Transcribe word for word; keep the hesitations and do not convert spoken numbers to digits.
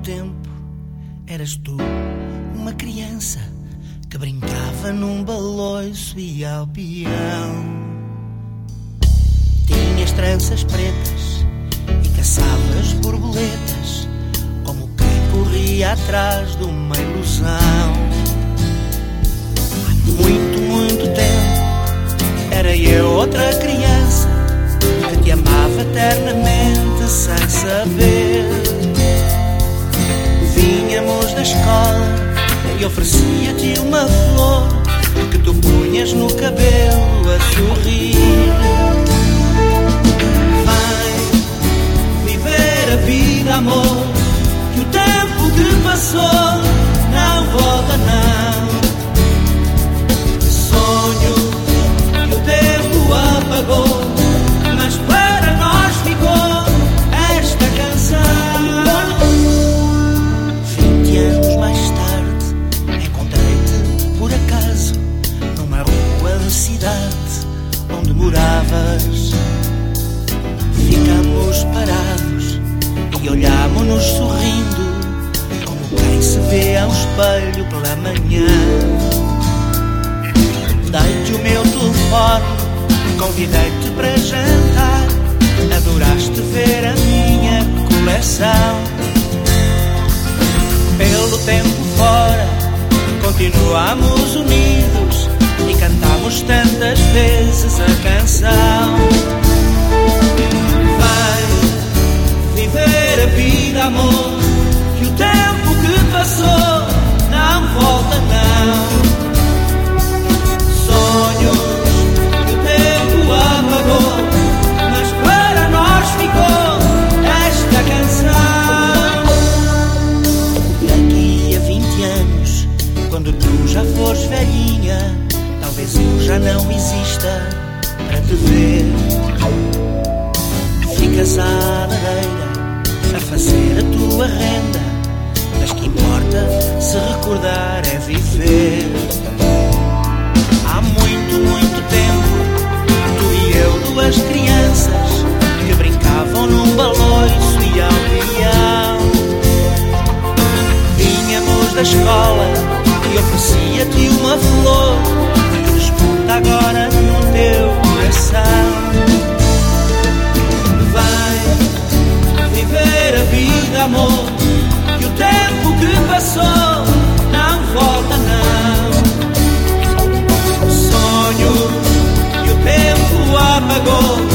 tempo eras tu, uma criança que brincava num baloiço e ao peão. Tinhas tranças pretas e caçavas borboletas, como quem corria atrás de uma ilusão. Há muito, muito tempo era eu outra criança que te amava eternamente sem saber. Vínhamos da escola e oferecia-te uma flor que tu punhas no cabelo a sorrir. Vai viver a vida, amor, que o tempo que passou não volta, não. Sonho que o tempo apagou, mas para nós ficou esta canção. Vinte anos mais tarde encontrei-te por acaso numa rua da cidade onde moravas. Ficamos parados e olhámos-nos sorrindo, como quem se vê ao espelho pela manhã. Dei-te o meu telefone, convidei-te para jantar, adoraste ver a minha coleção. Pelo tempo fora, continuamos unidos e cantamos tantas vezes a canção. Vai viver a vida, amor, que o tempo que passou não volta, não. Sonhos que o tempo apagou, mas para nós ficou esta canção. Daqui a vinte anos, quando tu já fores velhinha, talvez eu já não exista para te ver. Ficas à lareira a fazer a tua renda, mas que importa se recordar é viver. Há muito, muito tempo, tu e eu, duas crianças que brincavam num baloiço e ao peão. Vínhamos da escola e oferecia-te uma flor que desponta agora no teu coração. Vai viver a vida, amor, que o tempo que passou não volta, não. Sonhos que o tempo apagou,